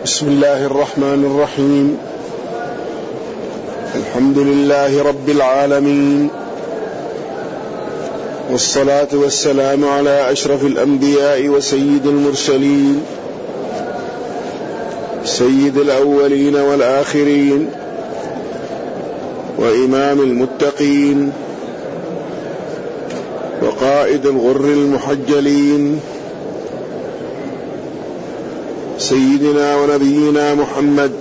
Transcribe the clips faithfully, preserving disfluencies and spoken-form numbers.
بسم الله الرحمن الرحيم. الحمد لله رب العالمين، والصلاة والسلام على أشرف الأنبياء وسيد المرسلين، سيد الأولين والآخرين، وإمام المتقين، وقائد الغر المحجلين، سيدنا ونبينا محمد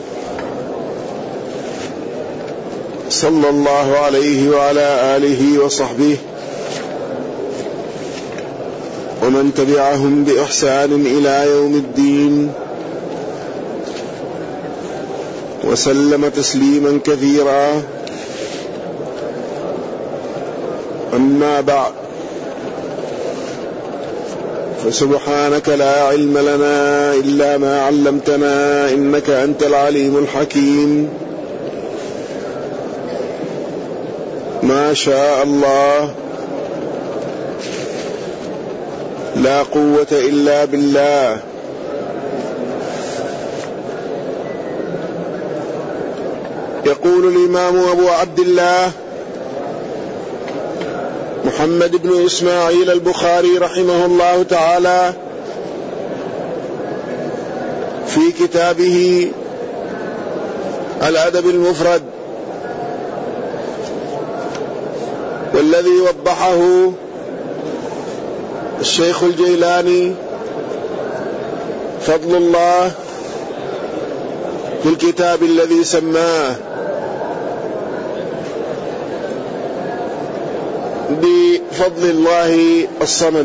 صلى الله عليه وعلى آله وصحبه ومن تبعهم بإحسان إلى يوم الدين، وسلم تسليما كثيرا. أما بعد، فسبحانك لا علم لنا إلا ما علمتنا، إنك أنت العليم الحكيم. ما شاء الله، لا قوة إلا بالله. يقول الإمام أبو عبد الله محمد بن إسماعيل البخاري رحمه الله تعالى في كتابه الأدب المفرد، والذي وضحه الشيخ الجيلاني فضل الله في الكتاب الذي سماه بفضل الله الصمد.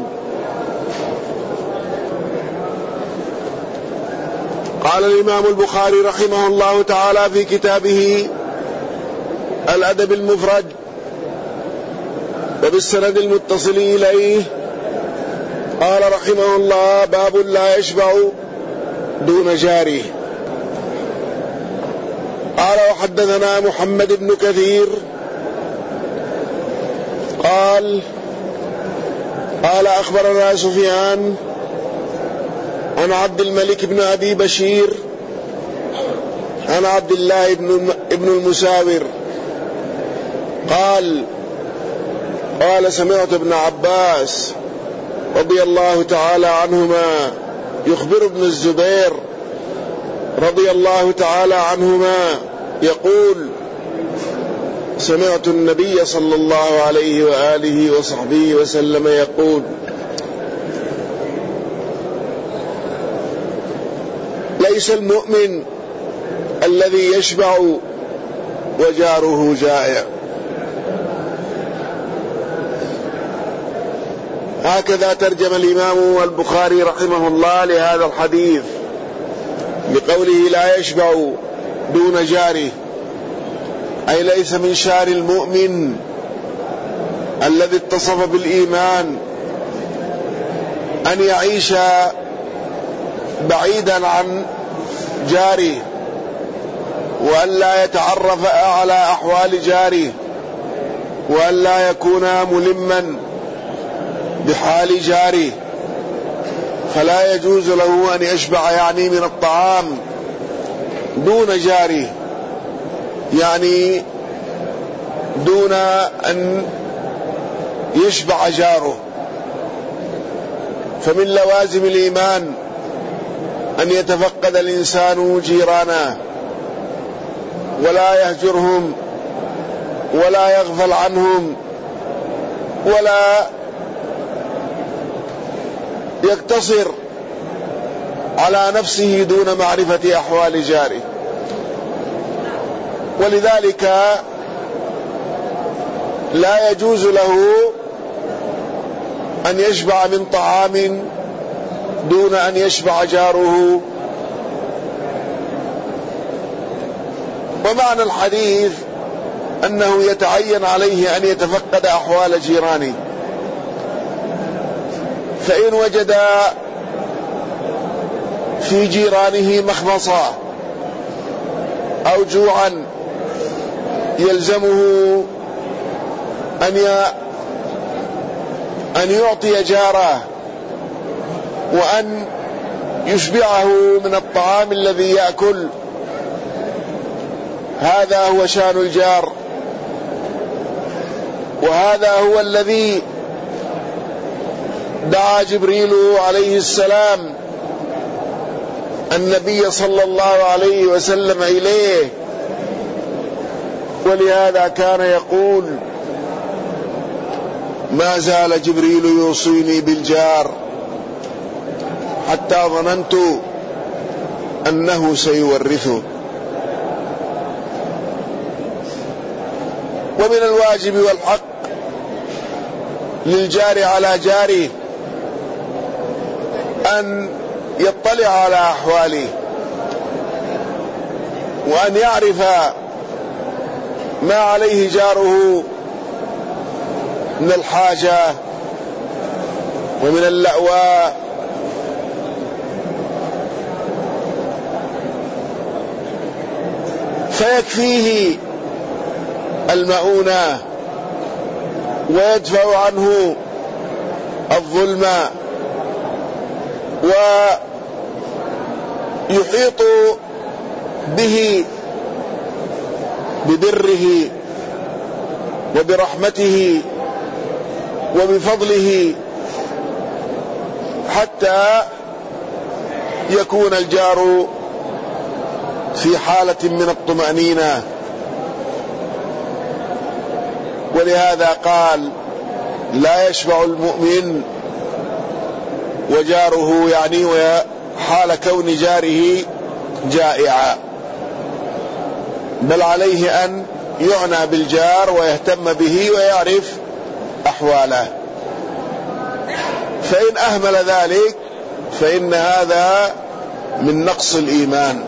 قال الإمام البخاري رحمه الله تعالى في كتابه الأدب المفرد وبالسند المتصل إليه، قال رحمه الله: باب لا يشبع دون جاره. قال: وحدثنا محمد بن كثير قال قال أخبرنا سفيان عن عبد الملك بن أبي بشير عن عبد الله بن المساور قال قال سمعت ابن عباس رضي الله تعالى عنهما يخبر ابن الزبير رضي الله تعالى عنهما يقول: سمعت النبي صلى الله عليه وآله وصحبه وسلم يقول: ليس المؤمن الذي يشبع وجاره جائع. هكذا ترجم الإمام البخاري رحمه الله لهذا الحديث بقوله: لا يشبع دون جاره، أي ليس من شأن المؤمن الذي اتصف بالإيمان أن يعيش بعيدا عن جاره، وأن لا يتعرف على أحوال جاره، وأن لا يكون ملما بحال جاره، فلا يجوز له أن يشبع يعني من الطعام دون جاره، يعني دون أن يشبع جاره. فمن لوازم الإيمان أن يتفقد الإنسان جيرانه ولا يهجرهم ولا يغفل عنهم ولا يقتصر على نفسه دون معرفة أحوال جاره. ولذلك لا يجوز له أن يشبع من طعام دون أن يشبع جاره. ومعنى الحديث أنه يتعين عليه أن يتفقد أحوال جيرانه، فإن وجد في جيرانه مخمصة أو جوعا يلزمه أن أن يعطي جاره وأن يشبعه من الطعام الذي يأكل. هذا هو شأن الجار، وهذا هو الذي دعا جبريل عليه السلام النبي صلى الله عليه وسلم إليه، ولهذا كان يقول: ما زال جبريل يوصيني بالجار حتى ظننت أنه سيورثه. ومن الواجب والحق للجار على جاره أن يطلع على أحواله، وأن يعرف ما عليه جاره من الحاجة ومن اللأواء، فيكفيه المؤونة ويدفع عنه الظلم، ويحيط به ببره وبرحمته وبفضله، حتى يكون الجار في حالة من الطمأنينة. ولهذا قال: لا يشبع المؤمن وجاره، يعني حال كون جاره جائعا، بل عليه أن يعنى بالجار ويهتم به ويعرف أحواله. فإن أهمل ذلك فإن هذا من نقص الإيمان.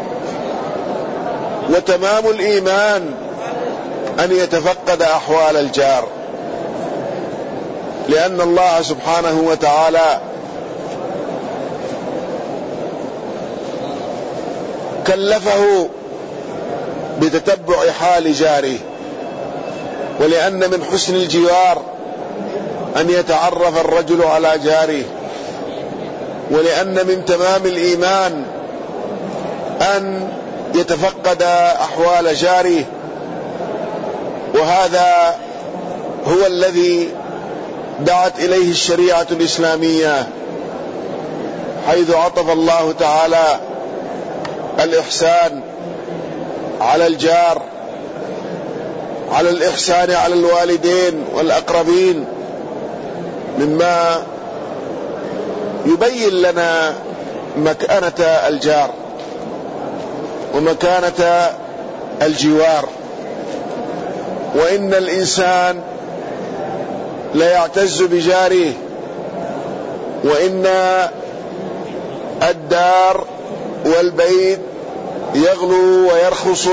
وتمام الإيمان أن يتفقد أحوال الجار، لأن الله سبحانه وتعالى كلفه بتتبع حال جاره، ولأن من حسن الجوار أن يتعرف الرجل على جاره، ولأن من تمام الإيمان أن يتفقد أحوال جاره. وهذا هو الذي دعت إليه الشريعة الإسلامية، حيث عطف الله تعالى الإحسان على الجار على الإحسان على الوالدين والأقربين، مما يبين لنا مكانة الجار ومكانة الجوار. وإن الإنسان لا يعتز بجاره، وإن الدار والبيت يغلو ويرخص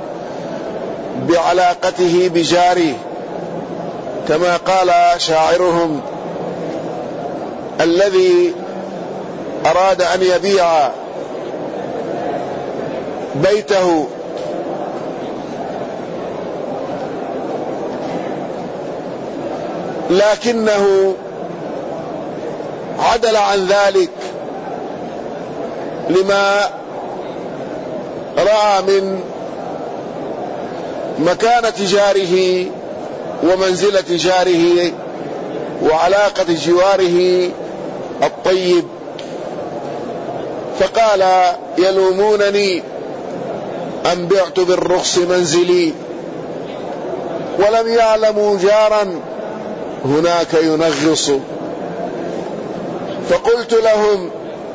بعلاقته بجاره، كما قال شاعرهم: الذي أراد أن يبيع بيته لكنه عدل عن ذلك لما رأى من مكانة جاره ومنزلة جاره وعلاقة جواره الطيب، فقال: يلومونني أن بعت بالرخص منزلي، ولم يعلموا جارا هناك ينغص. فقلت لهم: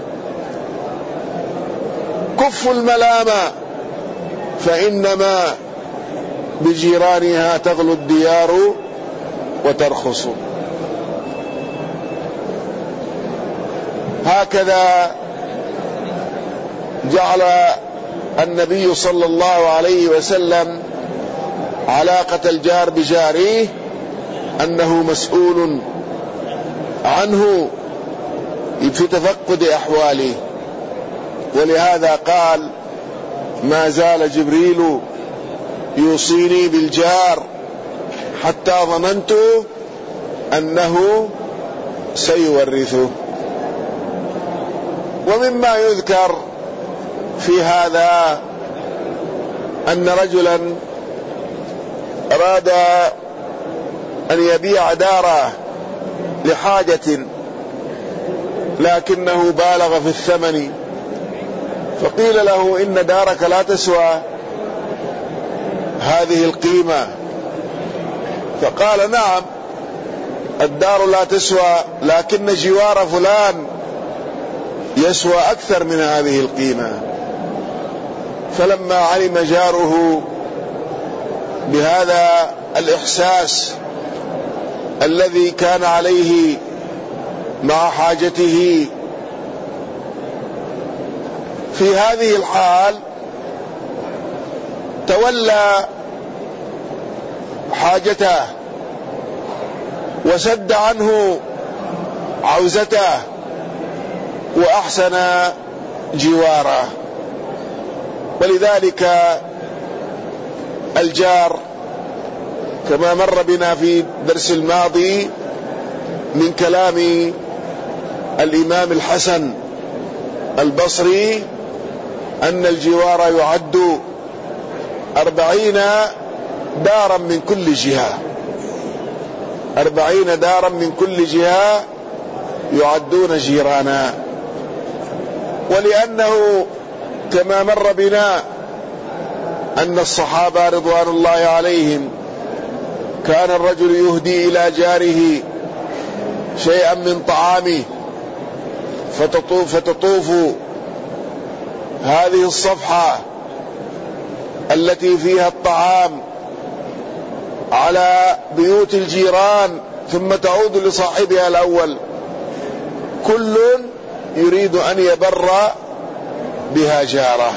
كفوا الملام، فإنما بجيرانها تغلو الديار وترخص. هكذا جعل النبي صلى الله عليه وسلم علاقة الجار بجاره أنه مسؤول عنه في تفقد أحواله. ولهذا قال: ما زال جبريل يوصيني بالجار حتى ظننت أنه سيورثه. ومما يذكر في هذا أن رجلا أراد أن يبيع داره لحاجة لكنه بالغ في الثمن، فقيل له إن دارك لا تسوى هذه القيمة، فقال نعم الدار لا تسوى لكن جوار فلان يسوى أكثر من هذه القيمة. فلما علم جاره بهذا الإحساس الذي كان عليه مع حاجته في هذه الحال تولى حاجته وسد عنه عوزته وأحسن جواره. ولذلك الجار كما مر بنا في الدرس الماضي من كلام الإمام الحسن البصري أن الجوار يعد أربعين دارا من كل جهة، أربعين دارا من كل جهة يعدون جيرانا. ولأنه كما مر بنا أن الصحابة رضوان الله عليهم كان الرجل يهدي إلى جاره شيئا من طعامه فتطوف, فتطوف هذه الصفحة التي فيها الطعام على بيوت الجيران ثم تعود لصاحبها الأول، كل يريد أن يبر بها جاره.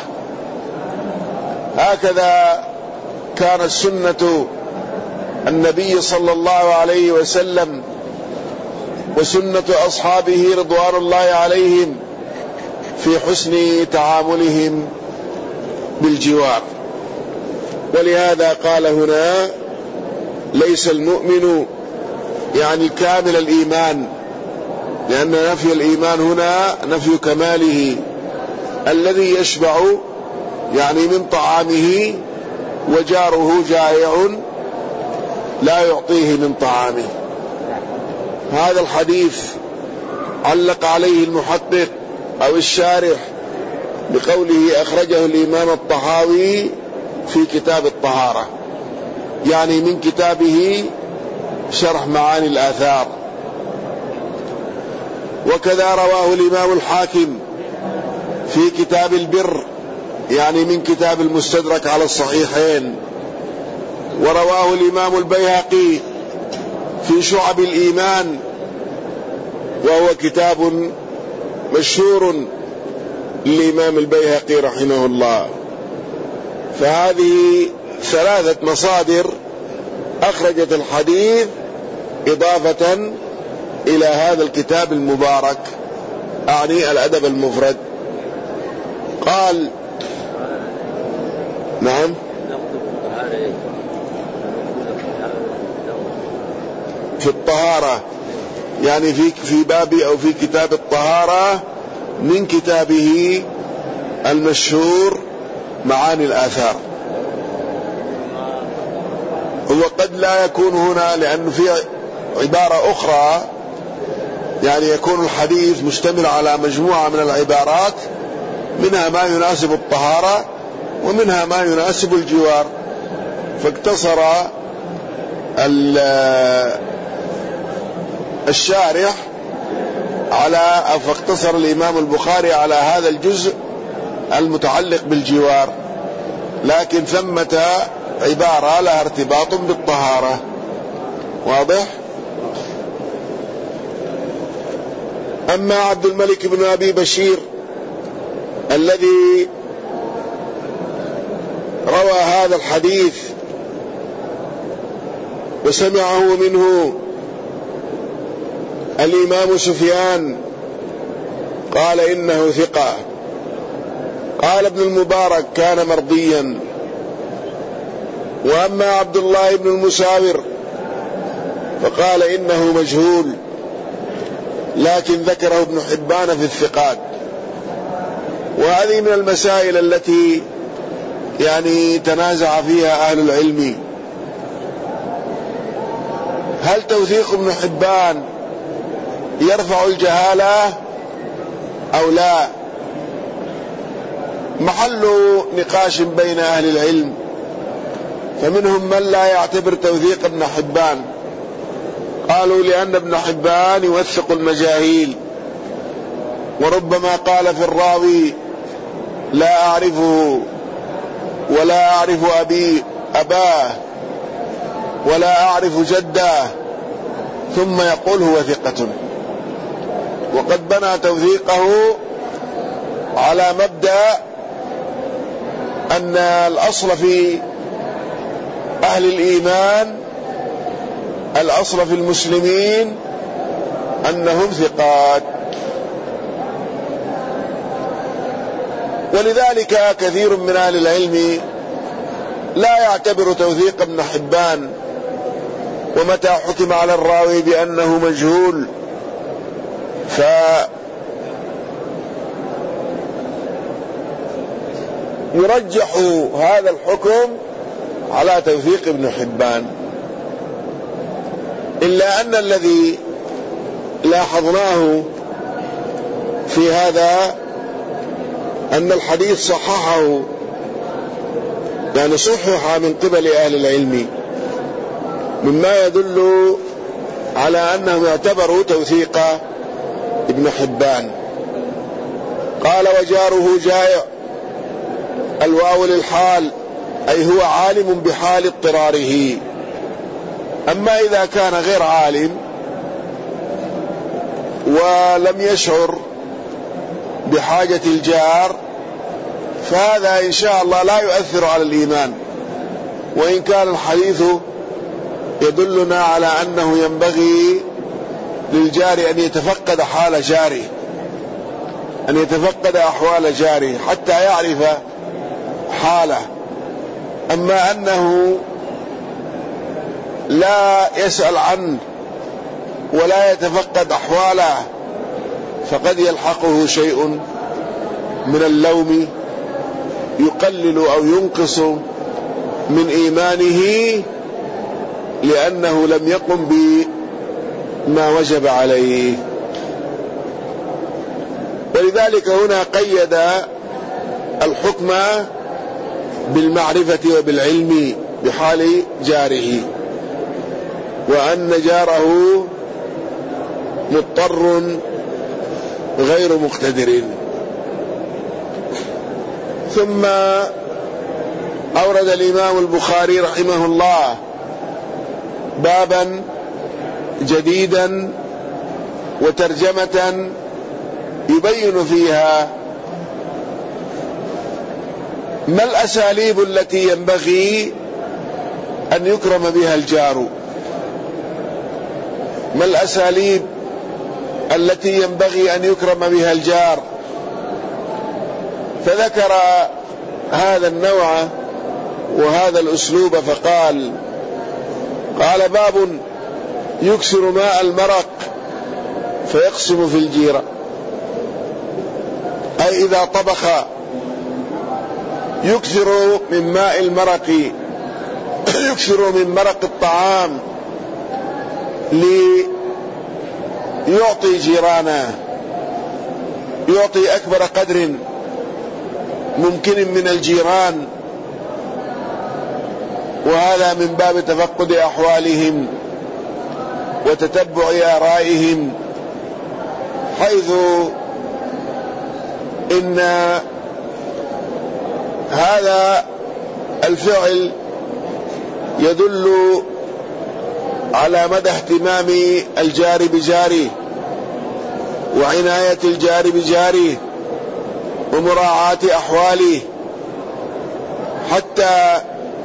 هكذا كانت سنة النبي صلى الله عليه وسلم وسنة أصحابه رضوان الله عليهم في حسن تعاملهم بالجوار. ولهذا قال هنا ليس المؤمن يعني كامل الإيمان، لأن نفي الإيمان هنا نفي كماله، الذي يشبع يعني من طعامه وجاره جائع لا يعطيه من طعامه. هذا الحديث علق عليه المحقق أو الشارح بقوله أخرجه الإمام الطحاوي في كتاب الطهارة، يعني من كتابه شرح معاني الآثار. وكذا رواه الإمام الحاكم في كتاب البر، يعني من كتاب المستدرك على الصحيحين. ورواه الإمام البيهقي في شعب الإيمان، وهو كتاب مشهور للإمام البيهقي رحمه الله. فهذه ثلاثة مصادر أخرجت الحديث إضافة إلى هذا الكتاب المبارك، أعني الأدب المفرد. قال نعم في الطهارة، يعني في في باب أو في كتاب الطهارة من كتابه المشهور معاني الآثار. هو قد لا يكون هنا لأنه في عبارة أخرى، يعني يكون الحديث مشتمل على مجموعة من العبارات، منها ما يناسب الطهارة ومنها ما يناسب الجوار، فاقتصر الشارح على أو فاقتصر الإمام البخاري على هذا الجزء المتعلق بالجوار، لكن ثمة عبارة لها ارتباط بالطهارة. واضح؟ أما عبد الملك بن أبي بشير الذي روى هذا الحديث وسمعه منه الإمام سفيان قال إنه ثقة. قال ابن المبارك كان مرضيا. وأما عبد الله بن المساور فقال إنه مجهول، لكن ذكره ابن حبان في الثقات. وهذه من المسائل التي يعني تنازع فيها أهل العلم. هل توثيق ابن حبان يرفع الجهالة أو لا؟ محل نقاش بين أهل العلم، فمنهم من لا يعتبر توثيق ابن حبان، قالوا لأن ابن حبان يوثق المجاهيل، وربما قال في الراوي لا أعرفه ولا أعرف أبي أباه ولا أعرف جده، ثم يقول هو ثقة، وقد بنى توثيقه على مبدأ أن الأصل في أهل الإيمان، الأصل في المسلمين أنهم ثقات. ولذلك كثير من أهل العلم لا يعتبر توثيق ابن حبان، ومتى حكم على الراوي بأنه مجهول فيرجح هذا الحكم على توثيق ابن حبان. إلا أن الذي لاحظناه في هذا أن الحديث صححه، يعني صحح من قبل أهل العلم، مما يدل على أنهم اعتبروا توثيق ابن حبان. قال وجاره جائع، الواو للحال، أي هو عالم بحال اضطراره. أما إذا كان غير عالم ولم يشعر بحاجة الجار فهذا إن شاء الله لا يؤثر على الإيمان، وإن كان الحديث يدلنا على أنه ينبغي للجار أن يتفقد حال جاره، أن يتفقد أحوال جاره حتى يعرف حاله. أما أنه لا يسأل عنه ولا يتفقد أحواله فقد يلحقه شيء من اللوم يقلل أو ينقص من إيمانه، لأنه لم يقم بما وجب عليه. ولذلك هنا قيد الحكم بالمعرفة وبالعلم بحال جاره، وأن جاره مضطر غير مقتدر. ثم أورد الإمام البخاري رحمه الله بابا جديدا وترجمة يبين فيها ما الأساليب التي ينبغي أن يكرم بها الجار، ما الأساليب التي ينبغي أن يكرم بها الجار. فذكر هذا النوع وهذا الأسلوب فقال: قال باب يكسر ماء المرق فيقسم في الجيرة، أي إذا طبخ يكسر من ماء المرق، يكسر من مرق الطعام ليعطي جيرانه، يعطي أكبر قدر ممكن من الجيران، وهذا من باب تفقد أحوالهم وتتبع آرائهم، حيث إن هذا الفعل يدل على مدى اهتمام الجار بجاره وعناية الجار بجاره ومراعاة أحواله، حتى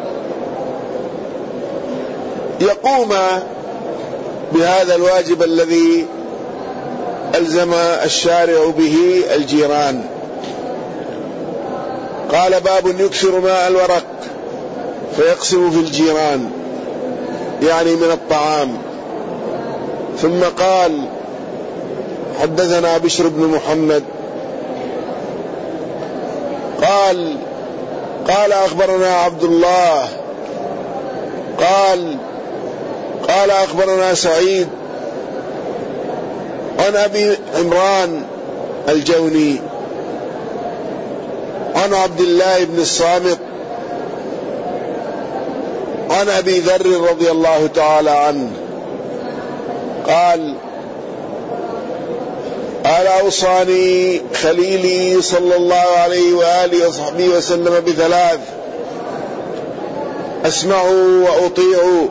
يقوم بهذا الواجب الذي ألزم الشارع به الجيران. قال باب يكسر ماء الورق فيقسم في الجيران، يعني من الطعام. ثم قال: حدثنا بشر بن محمد قال قال أخبرنا عبد الله قال قال أخبرنا سعيد عن أبي عمران الجوني عن عبد الله بن الصامت عن أبي ذر رضي الله تعالى عنه قال قال أوصاني خليلي صلى الله عليه وآله وصحبه وسلم بثلاث: أسمعوا وأطيعوا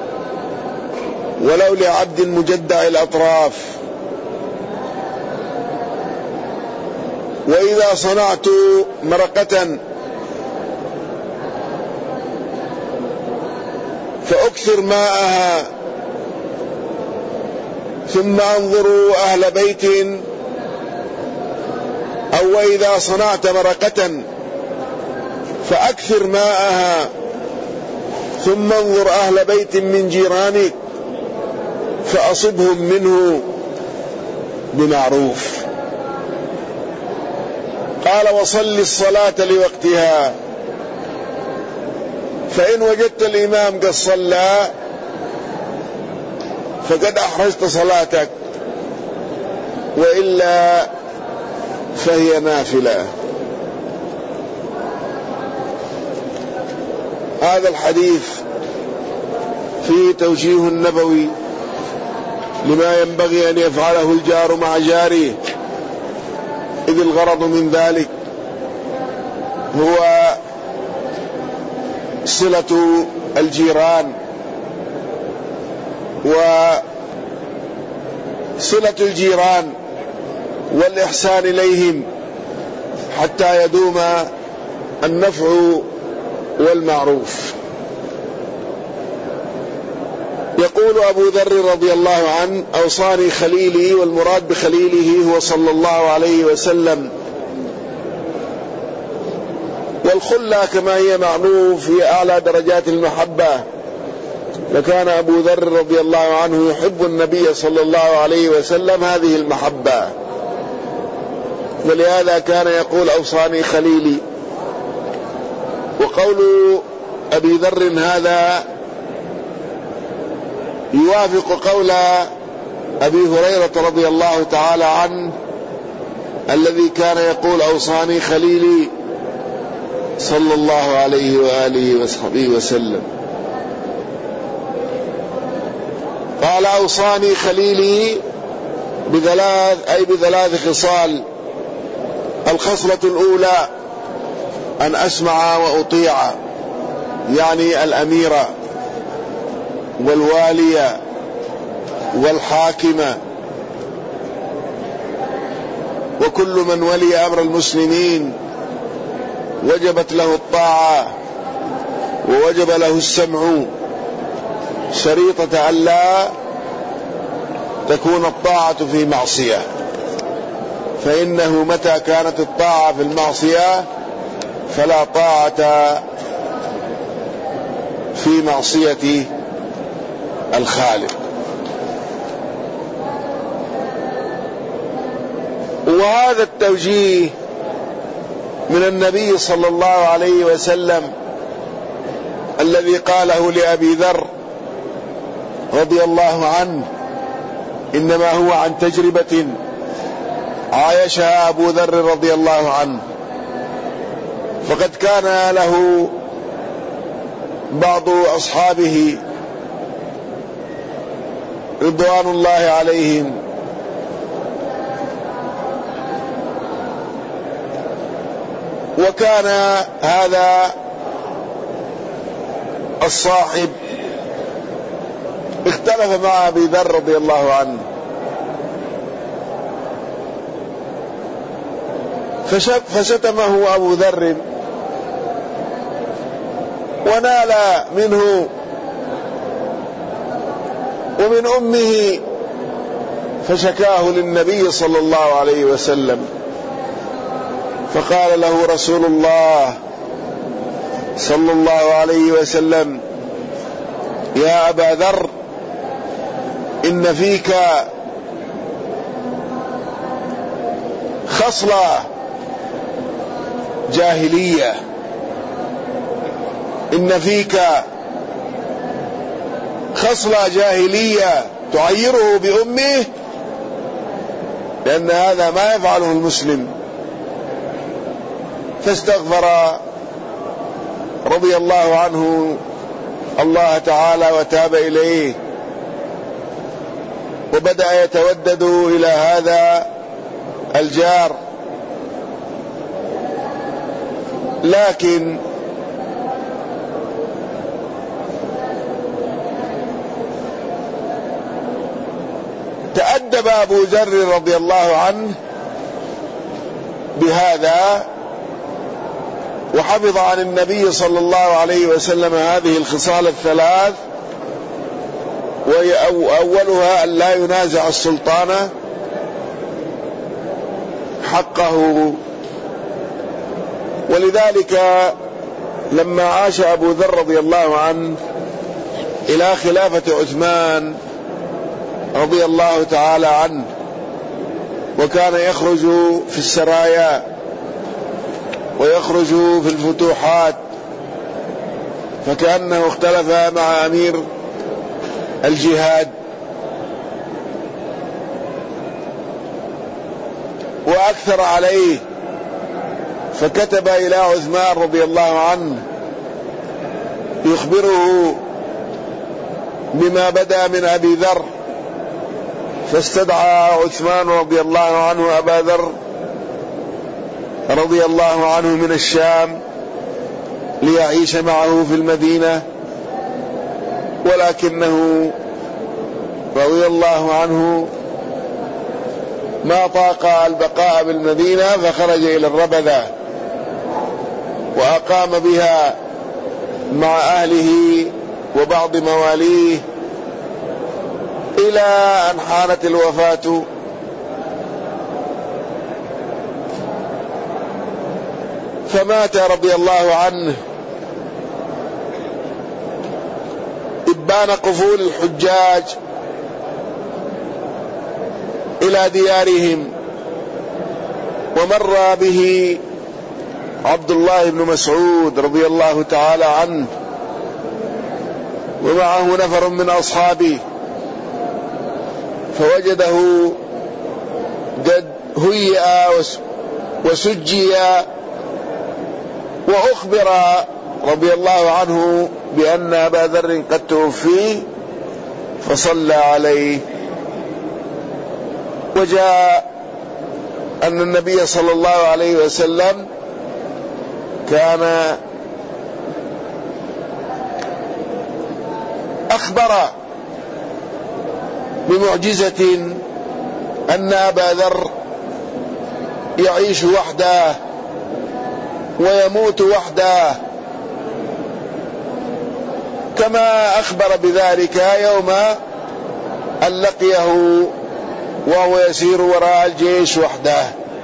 ولو لعبد مجدع الأطراف، وإذا صنعت مرقة فأكثر ماءها ثم انظروا أهل بيت، أو وإذا صنعت مرقة فأكثر ماءها ثم انظر أهل بيت من جيرانك فأصبهم منه بمعروف. قال: وصل الصلاة لوقتها، فإن وجدت الإمام قد صلى فقد أحرزت صلاتك، وإلا فهي نافلة. هذا الحديث فيه توجيه النبوي لما ينبغي أن يفعله الجار مع جاره، إذ الغرض من ذلك هو صلة الجيران وصلة الجيران والإحسان إليهم حتى يدوم النفع والمعروف. يقول أبو ذر رضي الله عنه: أوصاني خليلي، والمراد بخليله هو صلى الله عليه وسلم. والخلة كما هي معروف هي أعلى درجات المحبة، فكان أبو ذر رضي الله عنه يحب النبي صلى الله عليه وسلم هذه المحبة، ولهذا كان يقول: أوصاني خليلي. وقول أبي ذر هذا يوافق قول أبي هريرة رضي الله تعالى عنه الذي كان يقول: أوصاني خليلي صلى الله عليه وآله وصحبه وسلم. قال: أوصاني خليلي بثلاث، أي بثلاث خصال. الخصلة الأولى أن أسمع وأطيع، يعني الأميرة والوالية والحاكمة وكل من ولي أمر المسلمين وجبت له الطاعة ووجب له السمع، شريطة ألا تكون الطاعة في معصية، فإنه متى كانت الطاعة في المعصية فلا طاعة في معصية الخالق. وهذا التوجيه من النبي صلى الله عليه وسلم الذي قاله لأبي ذر رضي الله عنه إنما هو عن تجربة عايشها أبو ذر رضي الله عنه، فقد كان له بعض أصحابه رضوان الله عليهم وكان هذا الصاحب اختلف مع أبي ذر رضي الله عنه، فشتمه أبو ذر ونال منه ومن أمه، فشكاه للنبي صلى الله عليه وسلم، فقال له رسول الله صلى الله عليه وسلم: يا أبا ذر، إن فيك خصلة جاهلية، إن فيك خصلة جاهلية تعيره بأمه، لأن هذا ما يفعله المسلم. فاستغفر رضي الله عنه الله تعالى وتاب إليه، وبدأ يتودد إلى هذا الجار، لكن تأدب أبو ذر رضي الله عنه بهذا، وحفظ عن النبي صلى الله عليه وسلم هذه الخصال الثلاث، وأولها أن لا ينازع السلطان حقه. ولذلك لما عاش أبو ذر رضي الله عنه إلى خلافة عثمان رضي الله تعالى عنه، وكان يخرج في السرايا ويخرج في الفتوحات، فكأنه اختلف مع أمير الجهاد، وأكثر عليه، فكتب إلى عثمان رضي الله عنه يخبره بما بدأ من أبي ذر، فاستدعى عثمان رضي الله عنه أبا ذر رضي الله عنه من الشام ليعيش معه في المدينة، ولكنه رضي الله عنه ما طاق البقاء بالمدينة، فخرج إلى الربذة وأقام بها مع أهله وبعض مواليه إلى أن حانت الوفاة. فمات رضي الله عنه إبان قفول الحجاج إلى ديارهم، ومر به عبد الله بن مسعود رضي الله تعالى عنه ومعه نفر من أصحابه، فوجده قد هيئ وسجي، وأخبر رضي الله عنه بأن أبا ذر قد توفي، فصلى عليه. وجاء أن النبي صلى الله عليه وسلم كان أخبر بمعجزة أن أبا ذر يعيش وحده ويموت وحده، كما أخبر بذلك يوم أن لقيه وهو يسير وراء الجيش وحده.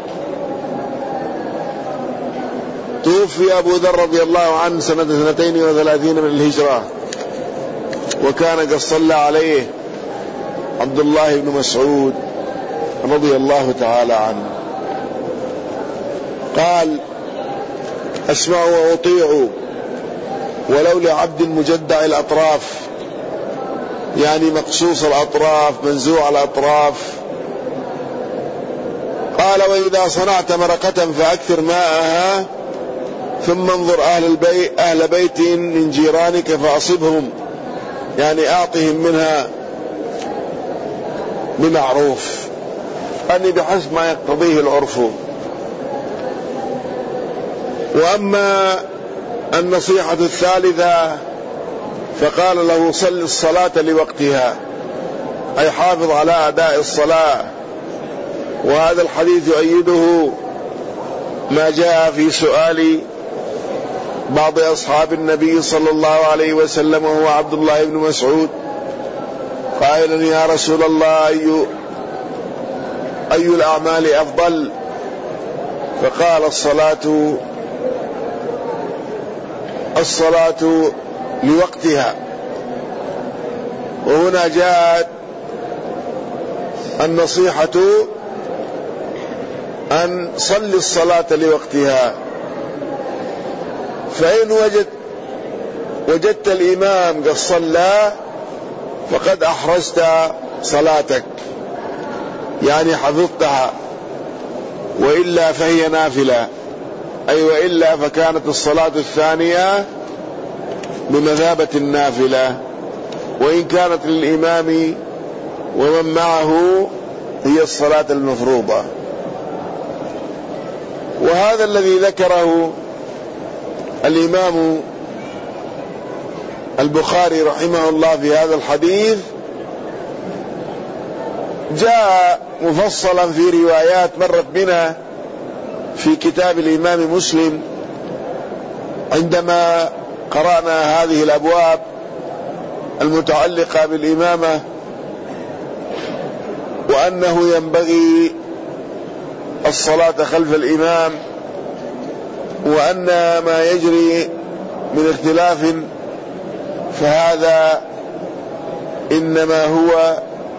توفي أبو ذر رضي الله عنه سنة اثنتين وثلاثين من الهجرة، وكان قد صلى عليه عبد الله بن مسعود رضي الله تعالى عنه. قال: أسمع وأطيع ولو لعبد مجدع الأطراف، يعني مقصوص الأطراف منزوع الأطراف. قال: وإذا صنعت مرقة فأكثر ماءها، ثم انظر أهل البيت أهل بيت من جيرانك فأصبهم، يعني أعطهم منها بمعروف، أني بحسب ما يقتضيه العرف. وأما النصيحة الثالثة فقال له: صل الصلاة لوقتها، أي حافظ على أداء الصلاة. وهذا الحديث يؤيده ما جاء في سؤال بعض أصحاب النبي صلى الله عليه وسلم وهو عبد الله بن مسعود قائلا: يا رسول الله، أي, أي الأعمال أفضل؟ فقال: الصلاة الصلاة لوقتها. وهنا جاءت النصيحة أن صل الصلاة لوقتها، فإن وجد وجدت الإمام قد صلى فقد أحرزت صلاتك، يعني حفظتها، وإلا فهي نافلة، أي وإلا فكانت الصلاة الثانية بمثابة النافلة، وإن كانت للإمام ومن معه هي الصلاة المفروضة. وهذا الذي ذكره الإمام البخاري رحمه الله في هذا الحديث جاء مفصلا في روايات مرت بنا في كتاب الإمام مسلم عندما قرأنا هذه الأبواب المتعلقة بالإمامة، وأنه ينبغي الصلاة خلف الإمام، وأن ما يجري من اختلاف فهذا إنما هو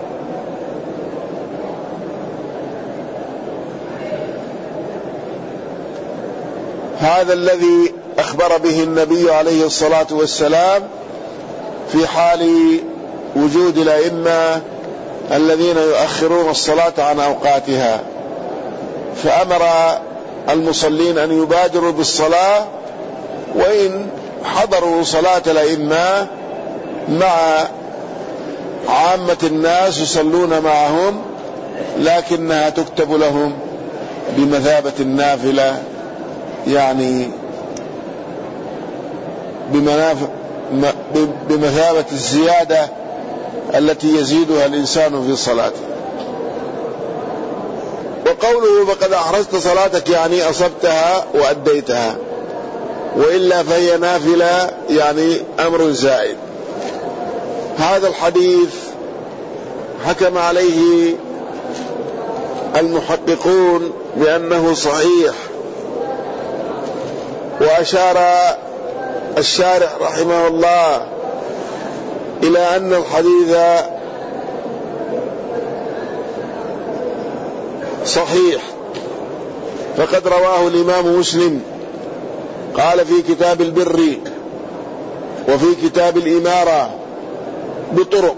هذا الذي أخبر به النبي عليه الصلاة والسلام في حال وجود الأئمة الذين يؤخرون الصلاة عن أوقاتها، فأمر المصلين أن يبادروا بالصلاة، وإن حضروا صلاة الأئمة مع عامة الناس يصلون معهم، لكنها تكتب لهم بمثابة النافلة، يعني بمثابة الزيادة التي يزيدها الإنسان في صلاته. وقوله فقد أحرزت صلاتك يعني أصبتها وأديتها، وإلا فهي نافلة يعني أمر زائد. هذا الحديث حكم عليه المحققون بأنه صحيح، وأشار الشارح رحمه الله إلى أن الحديث صحيح، فقد رواه الإمام مسلم قال في كتاب البر وفي كتاب الإمارة بطرق،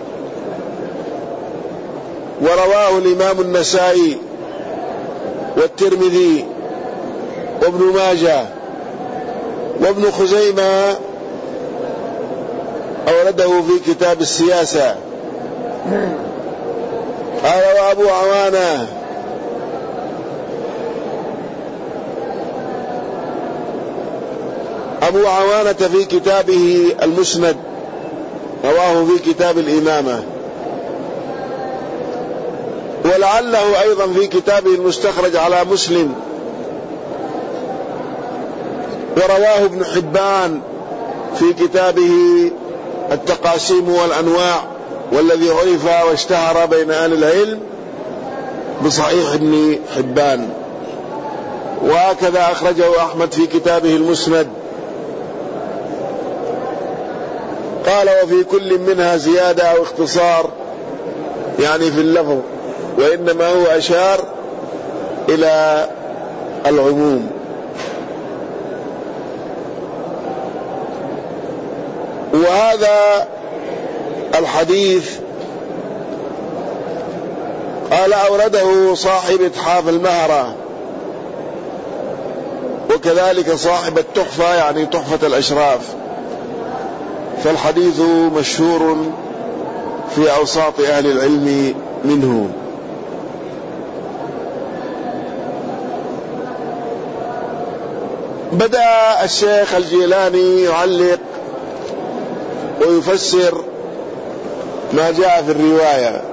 ورواه الإمام النسائي والترمذي وابن ماجه وابن خزيمة أورده في كتاب السياسة. قال وأبو عوانة أبو عوانة في كتابه المسند رواه في كتاب الإمامة، ولعله أيضا في كتابه المستخرج على مسلم، ورواه ابن حبان في كتابه التقاسيم والأنواع، والذي عرف واشتهر بين أهل العلم بصحيح ابن حبان، وهكذا أخرجه أحمد في كتابه المسند. قال وفي كل منها زيادة أو اختصار، يعني في اللفظ، وإنما هو أشار إلى العموم. وهذا الحديث قال أورده صاحب إتحاف المهرة، وكذلك صاحب التحفة يعني تحفة الأشراف، فالحديث مشهور في أوساط أهل العلم منه. بدأ الشيخ الجيلاني يعلق ويفسر ما جاء في الرواية،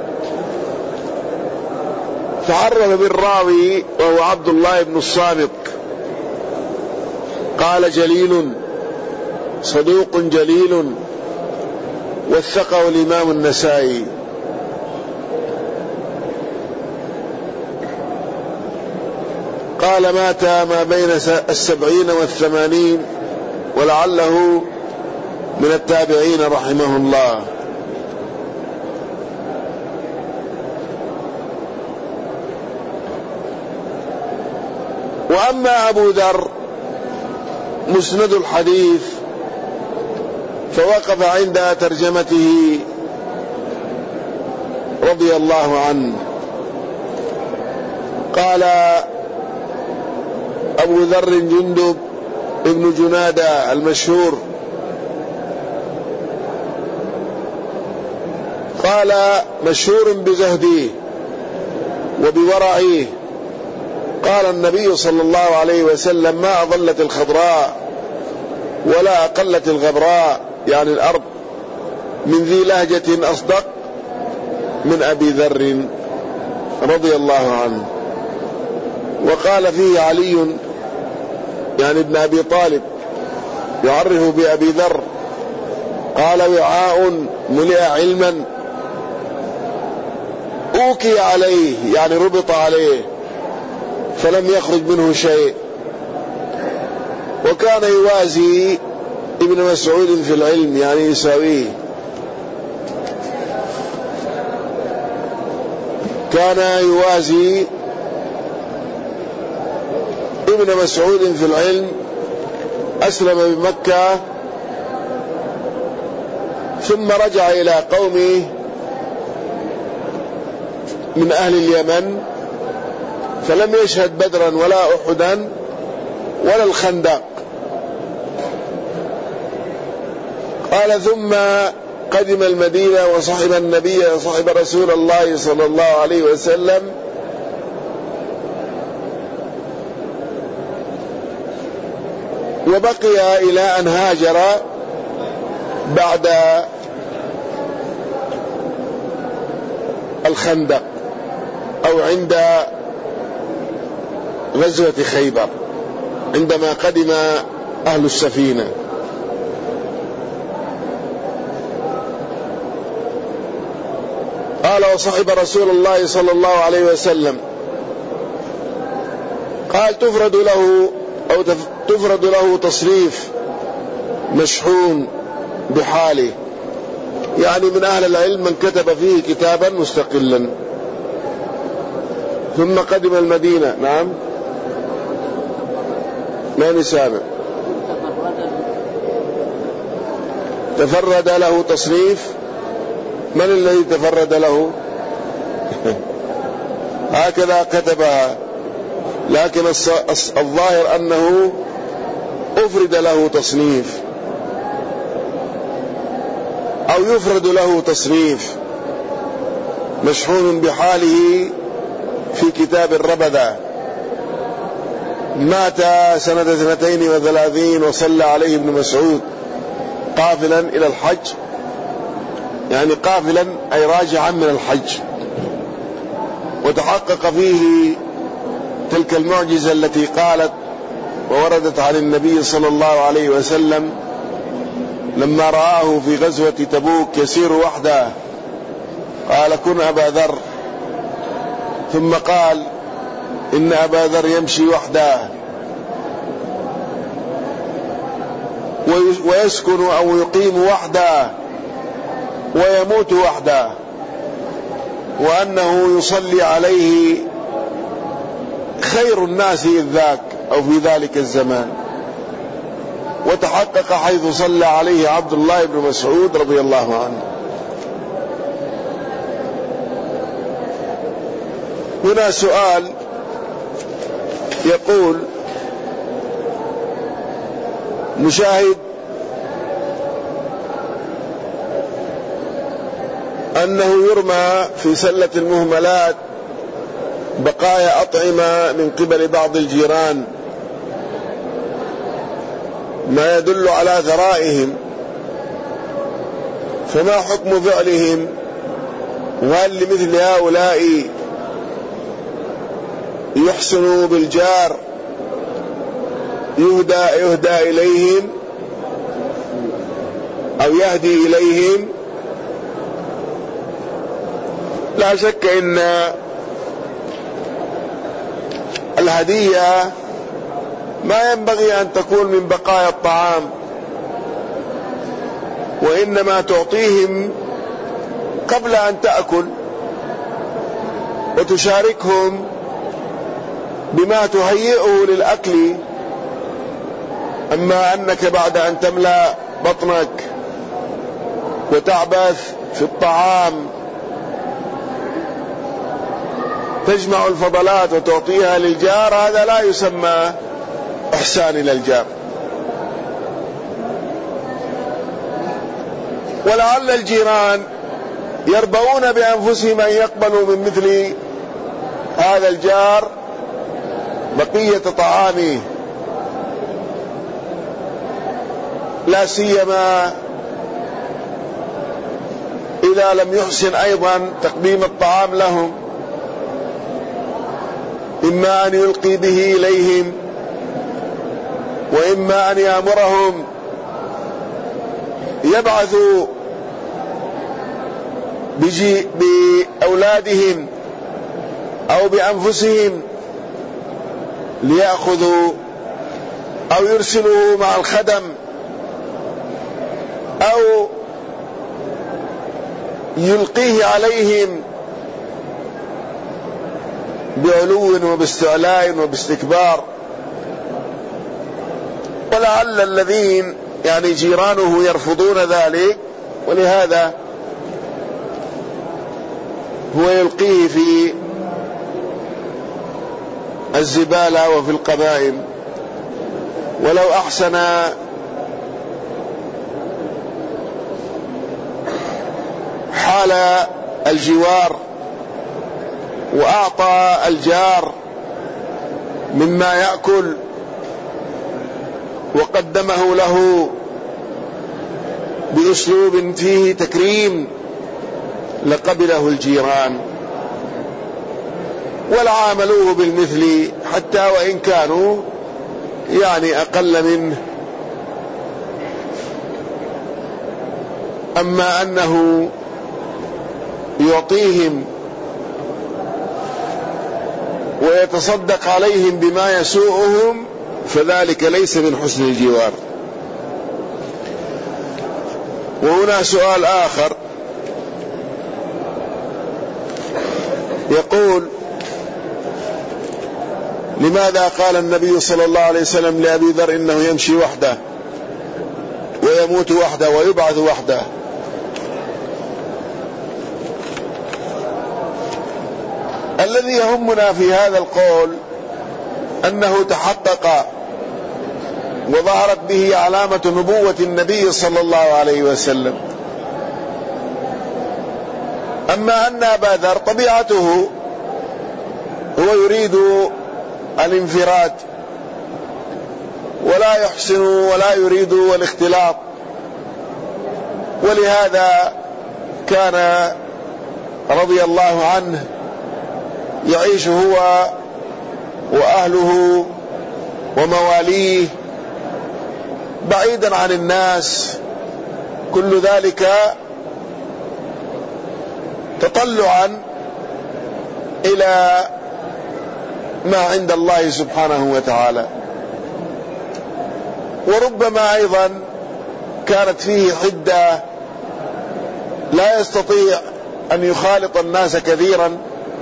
تعرف بالراوي وهو عبد الله بن الصامت، قال جليل صدوق جليل، وثقه الإمام النسائي. قال مات ما بين السبعين والثمانين، ولعله من التابعين رحمه الله. وأما أبو ذر مسند الحديث فوقف عند ترجمته رضي الله عنه. قال أبو ذر جندب ابن جنادة المشهور قال مشهور بزهده وبورعه. قال النبي صلى الله عليه وسلم ما أضلت الخضراء ولا أقلت الغبراء، يعني الأرض، من ذي لهجة أصدق من أبي ذر رضي الله عنه. وقال فيه علي يعني ابن أبي طالب يعرف بأبي ذر، قال وعاء ملئ علما أوكي عليه، يعني ربط عليه فلم يخرج منه شيء. وكان يوازي ابن مسعود في العلم، يعني يساويه. كان يوازي ابن مسعود في العلم. أسلم بمكة ثم رجع إلى قومه من أهل اليمن، فلم يشهد بدرا ولا أحدا ولا الخندق. قال ثم قدم المدينة وصحب النبي صحب رسول الله صلى الله عليه وسلم، وبقي إلى أن هاجر بعد الخندق أو عند غزوة خيبر عندما قدم أهل السفينة. قال وصحب رسول الله صلى الله عليه وسلم. قال تفرد له أو تفرد له تصريف مشحون بحاله، يعني من أهل العلم من كتب فيه كتابا مستقلا. ثم قدم المدينة. نعم ما نسامع. تفرد له تصريف. من الذي تفرد له؟ هكذا كتبها، لكن الظاهر أنه أفرد له تصنيف أو يفرد له تصنيف مشحون بحاله في كتاب الربذة. مات سنة اثنتين وثلاثين وصلى عليه ابن مسعود قافلا إلى الحج، يعني قافلا أي راجعا من الحج. وتحقق فيه تلك المعجزة التي قالت ووردت عن النبي صلى الله عليه وسلم لما رآه في غزوة تبوك يسير وحده، قال كن أبا ذر، ثم قال إن أبا ذر يمشي وحده ويسكن أو يقيم وحده ويموت وحده، وأنه يصلي عليه خير الناس إذ ذاك أو في ذلك الزمان. وتحقق حيث صلى عليه عبد الله بن مسعود رضي الله عنه. هنا سؤال يقول نشاهد أنه يرمى في سلة المهملات بقايا أطعمة من قبل بعض الجيران، ما يدل على ثرائهم، فما حكم فعلهم؟ وهل لمثل هؤلاء يحسن بالجار يهدى, يهدى إليهم أو يهدي إليهم؟ لا شك إن الهدية ما ينبغي أن تكون من بقايا الطعام، وإنما تعطيهم قبل أن تأكل وتشاركهم بما تهيئه للأكل أما أنك بعد أن تملأ بطنك وتعبث في الطعام تجمع الفضلات وتعطيها للجار، هذا لا يسمى إحسان إلى الجار. ولعل الجيران يربون بأنفسهم أن يقبلوا من مثل هذا الجار بقية طعامه، لا سيما إذا لم يحسن أيضا تقديم الطعام لهم، إما أن يلقي به إليهم وإما أن يأمرهم يبعثوا بأولادهم أو بأنفسهم ليأخذوا، أو يرسلوا مع الخدم، أو يلقيه عليهم بعلو وباستعلاء وباستكبار. ولعل الذين يعني جيرانه يرفضون ذلك، ولهذا هو يلقيه في الزبالة وفي القبائل. ولو أحسن حال الجوار وأعطى الجار مما يأكل وقدمه له بأسلوب فيه تكريم لقبله الجيران ولعاملوه بالمثل، حتى وإن كانوا يعني أقل منه. أما أنه يعطيهم ويتصدق عليهم بما يسوءهم فذلك ليس من حسن الجوار. وهنا سؤال آخر يقول: لماذا قال النبي صلى الله عليه وسلم لأبي ذر إنه يمشي وحده ويموت وحده ويبعث وحده؟ الذي يهمنا في هذا القول أنه تحقق وظهرت به علامة نبوة النبي صلى الله عليه وسلم. أما أن أبا ذر طبيعته هو يريد الانفراد ولا يحسن ولا يريد الاختلاط، ولهذا كان رضي الله عنه يعيش هو وأهله ومواليه بعيدا عن الناس، كل ذلك تطلعا إلى ما عند الله سبحانه وتعالى. وربما أيضا كانت فيه حدة لا يستطيع أن يخالط الناس كثيرا،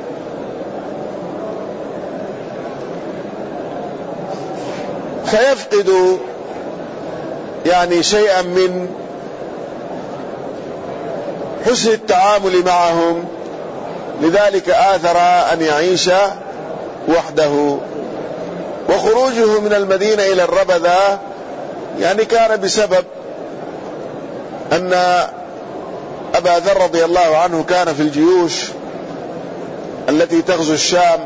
فيفقد يعني شيئا من حسن التعامل معهم، لذلك آثر أن يعيش وحده. وخروجه من المدينة إلى الربذة يعني كان بسبب أن أبا ذر رضي الله عنه كان في الجيوش التي تغزو الشام،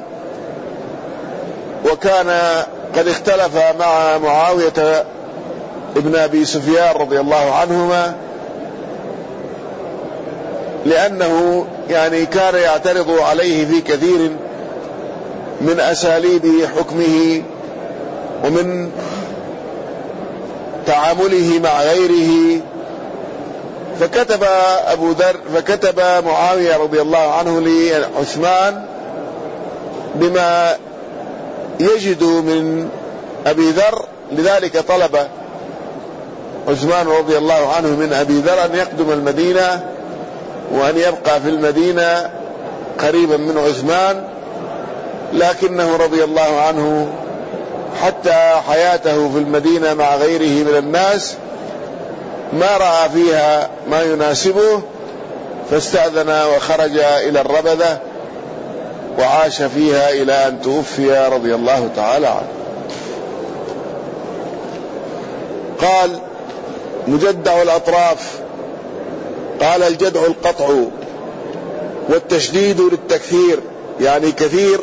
وكان قد اختلف مع معاوية ابن أبي سفيان رضي الله عنهما، لأنه يعني كان يعترض عليه في كثير من أساليب حكمه ومن تعامله مع غيره. فكتب أبو ذر فكتب معاوية رضي الله عنه لعثمان بما يجد من أبي ذر، لذلك طلب عثمان رضي الله عنه من أبي ذر أن يقدم المدينة وأن يبقى في المدينة قريبا من عثمان، لكنه رضي الله عنه حتى حياته في المدينة مع غيره من الناس ما رأى فيها ما يناسبه، فاستأذن وخرج إلى الربذة وعاش فيها إلى أن توفي رضي الله تعالى عنه. قال: مجدع الأطراف. قال: الجدع القطع، والتشديد للتكثير، يعني كثير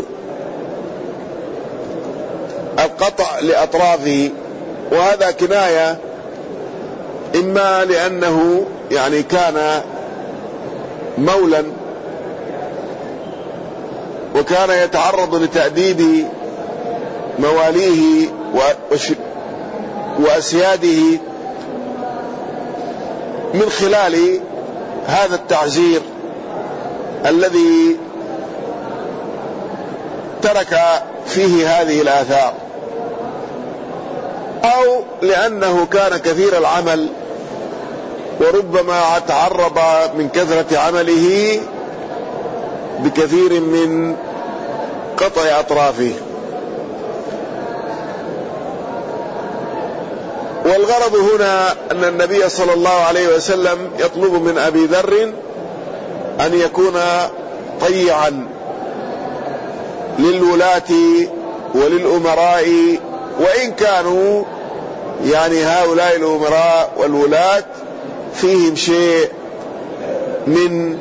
القطع لأطرافه، وهذا كناية إما لأنه يعني كان مولا وكان يتعرض لتأديب مواليه وأسياده من خلال هذا التعزير الذي ترك فيه هذه الآثار، أو لأنه كان كثير العمل وربما تعرض من كثرة عمله بكثير من قطع أطرافه. والغرض هنا أن النبي صلى الله عليه وسلم يطلب من أبي ذر أن يكون طيعا للولاة وللأمراء، وإن كانوا يعني هؤلاء الأمراء والولاة فيهم شيء من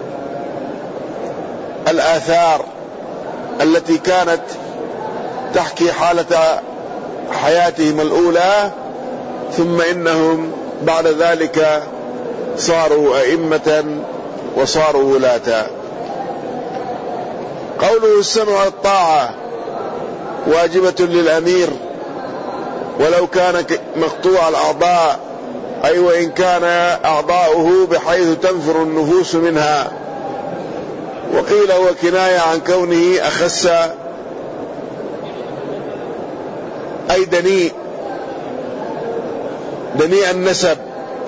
الآثار التي كانت تحكي حالة حياتهم الأولى، ثم إنهم بعد ذلك صاروا أئمة وصاروا ولاة. قوله: السمع والطاعة واجبة للأمير ولو كان مقطوع الأعضاء، أي وإن كان أعضاؤه بحيث تنفر النفوس منها. وقيل هو كناية عن كونه أخس أي دنيء دنيء النسب.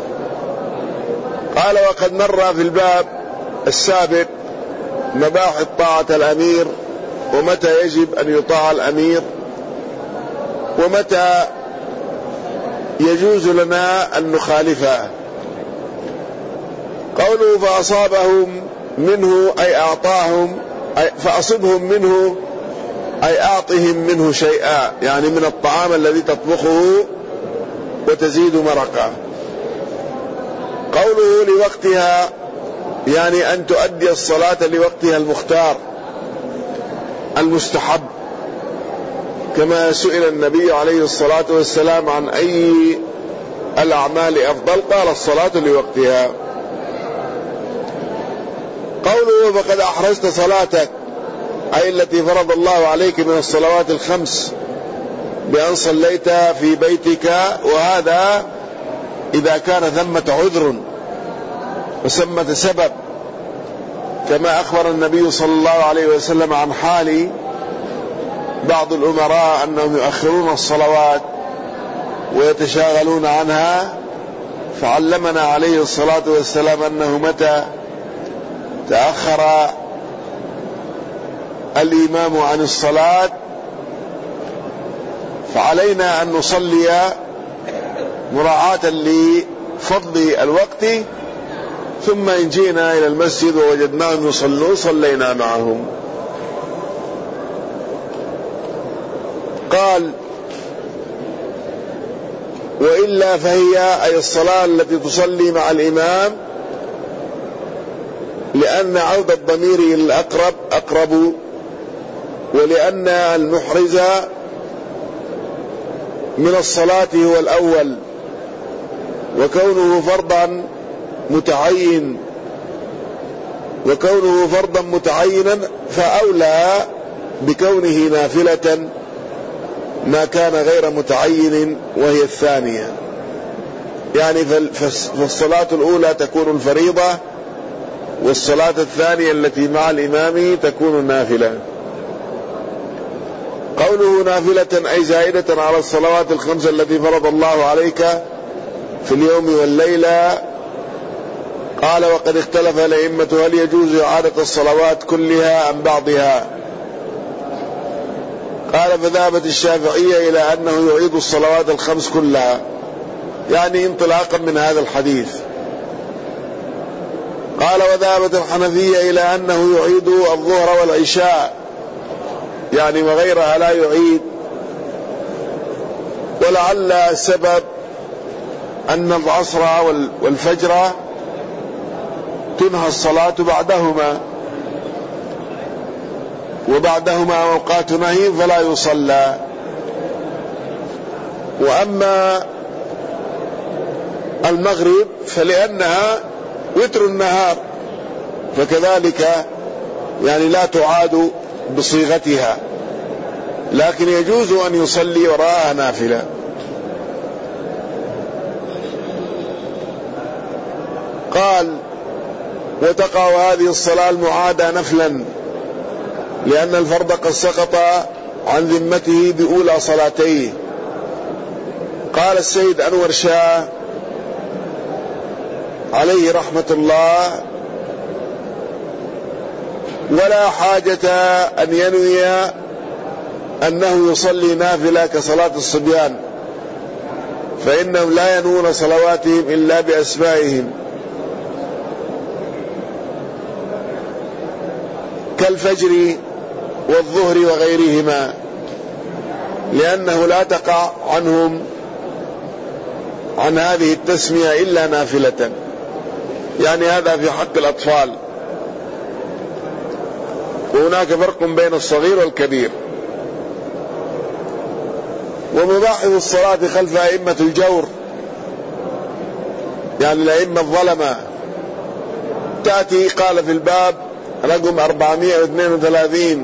قال: وقد مر في الباب السابق مباحث طاعة الأمير، ومتى يجب أن يطاع الأمير، ومتى يجوز لنا أن نخالفه. قوله: فأصابهم منه أي أعطاهم، أي فأصبهم منه أي أعطهم منه شيئا، يعني من الطعام الذي تطبخه وتزيد مرقه. قوله: لوقتها، يعني أن تؤدي الصلاة لوقتها المختار المستحب، كما سئل النبي عليه الصلاة والسلام عن أي الأعمال أفضل، قال: الصلاة لوقتها. قوله: فقد أحرزت صلاتك، أي التي فرض الله عليك من الصلوات الخمس بأن صليت في بيتك، وهذا إذا كان ثمة عذر وثمة سبب، كما أخبر النبي صلى الله عليه وسلم عن حال بعض الأمراء أنهم يؤخرون الصلوات ويتشاغلون عنها، فعلمنا عليه الصلاة والسلام أنه متى تأخر الإمام عن الصلاة فعلينا أن نصلي مراعاة لفضل الوقت، ثم إن جئنا إلى المسجد ووجدناهم يصلون صلينا معهم. قال: وإلا فهي أي الصلاة التي تصلي مع الإمام، لأن عودة الضمير إلى الأقرب أقرب، ولأن المحرز من الصلاة هو الأول، وكونه فرضا متعين وكونه فرضا متعينا فأولى بكونه نافلة ما كان غير متعين، وهي الثانية. يعني فالصلاة الأولى تكون الفريضة، والصلاة الثانية التي مع الإمام تكون نافلة. قوله نافلة أي زائدة على الصلوات الخمس التي فرض الله عليك في اليوم والليلة. قال: وقد اختلف الأئمة هل يجوز إعادة الصلوات كلها أم بعضها؟ قال فذهبت الشافعية إلى أنه يعيد الصلوات الخمس كلها، يعني انطلاقا من هذا الحديث. قال وذهبت الحنفية إلى أنه يعيد الظهر والعشاء، يعني وغيرها لا يعيد، ولعل السبب أن العصر والفجر تنهى الصلاة بعدهما، وبعدهما أوقات نهي فلا يصلى. وأما المغرب فلأنها وتر النهار، فكذلك يعني لا تعاد بصيغتها، لكن يجوز أن يصلي وراءها نافلة. قال وتقع هذه الصلاة المعادة نفلا، لأن الفرض قد سقط عن ذمته بأولى صلاتيه. قال السيد أنور شاه عليه رحمة الله ولا حاجة أن ينوي أنه يصلي نافلة كصلاة الصبيان، فإنهم لا ينوون صلواتهم إلا بأسمائهم كالفجر والظهر وغيرهما، لأنه لا تقع عنهم عن هذه التسمية إلا نافلة، يعني هذا في حق الأطفال. وهناك فرق بين الصغير والكبير. ومباحث الصلاة خلف أئمة الجور، يعني الأئمة الظلمة، تأتي قال في الباب رقم أربعمائة واثنين وثلاثين: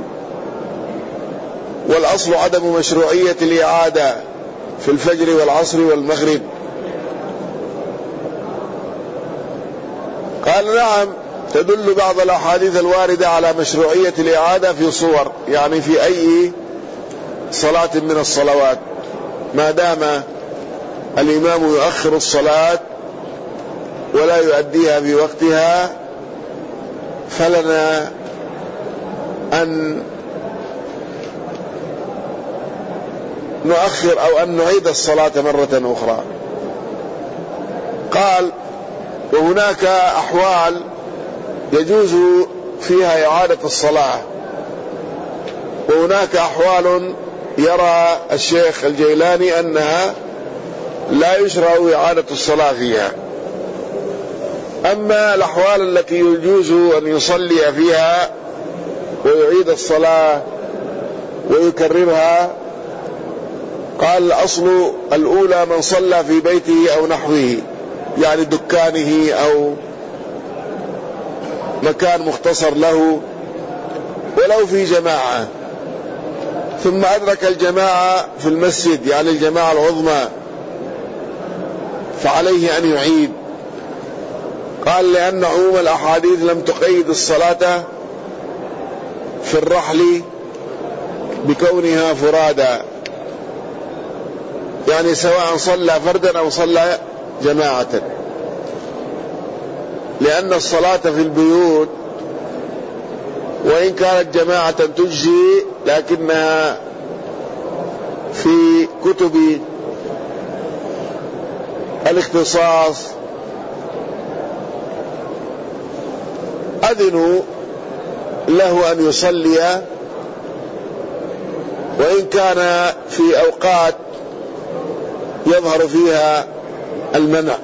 والأصل عدم مشروعية الإعادة في الفجر والعصر والمغرب. قال نعم، تدل بعض الأحاديث الواردة على مشروعية الإعادة في صور، يعني في أي صلاة من الصلوات، ما دام الإمام يؤخر الصلاة ولا يؤديها في وقتها، فلنا أن نؤخر أو أن نعيد الصلاة مرة أخرى. قال وهناك أحوال يجوز فيها إعادة الصلاة، وهناك أحوال يرى الشيخ الجيلاني أنها لا يشرع إعادة الصلاة فيها. أما الأحوال التي يجوز أن يصلي فيها ويعيد الصلاة ويكررها، قال الأصل الأولى من صلى في بيته أو نحوه، يعني دكانه أو مكان مختصر له ولو في جماعة، ثم أدرك الجماعة في المسجد، يعني الجماعة العظمى، فعليه أن يعيد. قال لأن عموم الأحاديث لم تقيد الصلاة في الرحل بكونها فرادا، يعني سواء صلى فردا أو صلى جماعة، لأن الصلاة في البيوت وإن كانت جماعة تجزي، لكنها في كتب الاختصاص أذنوا له أن يصلي، وإن كان في أوقات يظهر فيها المنع.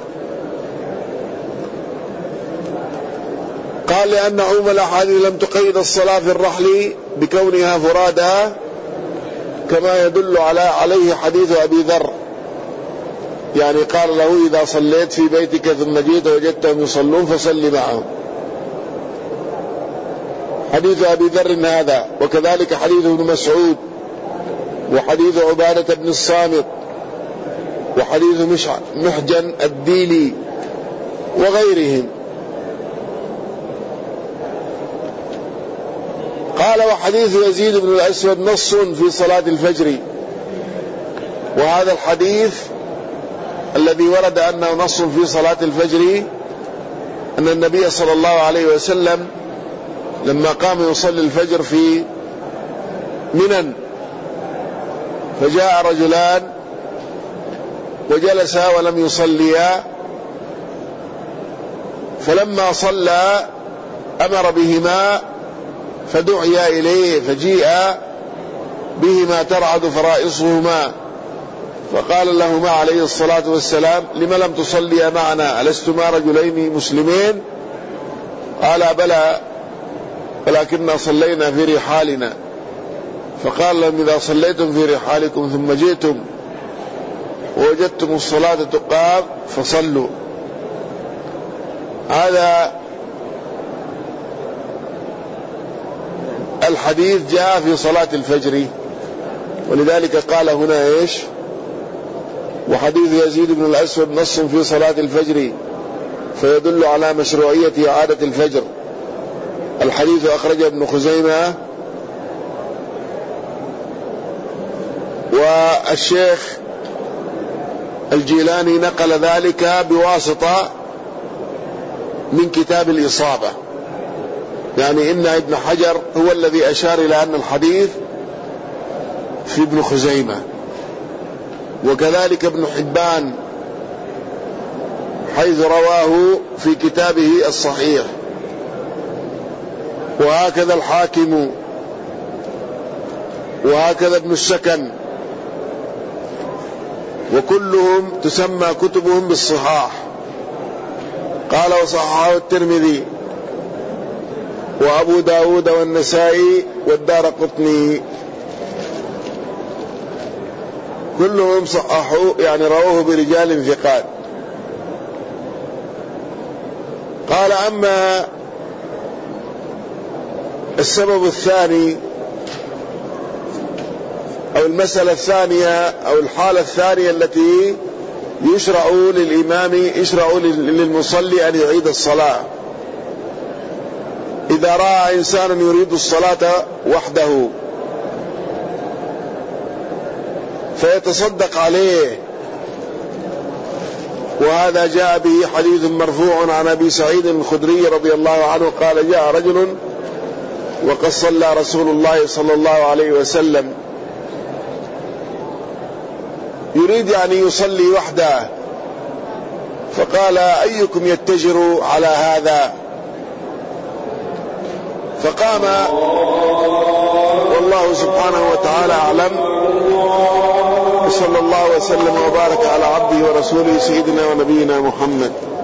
قال لأن عموم الأحاديث لم تقيد الصلاة في الرحل بكونها فرادى، كما يدل على عليه حديث أبي ذر، يعني قال له إذا صليت في بيتك ثم جئت وجدتهم يصلون فصل معهم، حديث أبي ذر هذا، وكذلك حديث ابن مسعود، وحديث عبادة بن الصامت، وحديث محجن الديلي وغيرهم. قال وحديث يزيد بن الأسود نص في صلاة الفجر، وهذا الحديث الذي ورد أنه نص في صلاة الفجر أن النبي صلى الله عليه وسلم لما قام يصلي الفجر في منى فجاء رجلان وجلسا ولم يصليا، فلما صلى أمر بهما فدعي إليه، فجيء بهما ترعد فرائصهما، فقال لهما عليه الصلاة والسلام: لم لم تصليا معنا؟ ألستما رجلين مسلمين؟ قال: بلى، ولكننا صلينا في رحالنا. فقال لهم: إذا صليتم في رحالكم ثم جئتم ووجدتم الصلاة تقام فصلوا. هذا الحديث جاء في صلاة الفجر، ولذلك قال هنا إيش؟ وحديث يزيد بن الأسود نص في صلاة الفجر فيدل على مشروعية إعادة الفجر. الحديث أخرجه ابن خزيمة، والشيخ الجيلاني نقل ذلك بواسطة من كتاب الإصابة، يعني إن ابن حجر هو الذي أشار إلى أن الحديث في ابن خزيمة، وكذلك ابن حبان حيث رواه في كتابه الصحيح، وهكذا الحاكم، وهكذا ابن السكن، وكلهم تسمى كتبهم بالصحاح. قال: وصححه الترمذي وأبو داود والنسائي والدارقطني، كلهم صححوا يعني رواه برجال ثقات. قال: أما السبب الثاني أو المسألة الثانية أو الحالة الثانية التي يشرع للإمام يشرع للمصلي أن يعيد الصلاة، إذا رأى إنسان يريد الصلاة وحده فيتصدق عليه، وهذا جاء به حديث مرفوع عن أبي سعيد الخدري رضي الله عنه قال: جاء رجل وقد صلى رسول الله صلى الله عليه وسلم يريد يعني يصلي وحده، فقال: أيكم يتجر على هذا؟ فقام، والله سبحانه وتعالى أعلم، صلى الله وسلم وبارك على عبده ورسوله سيدنا ونبينا محمد.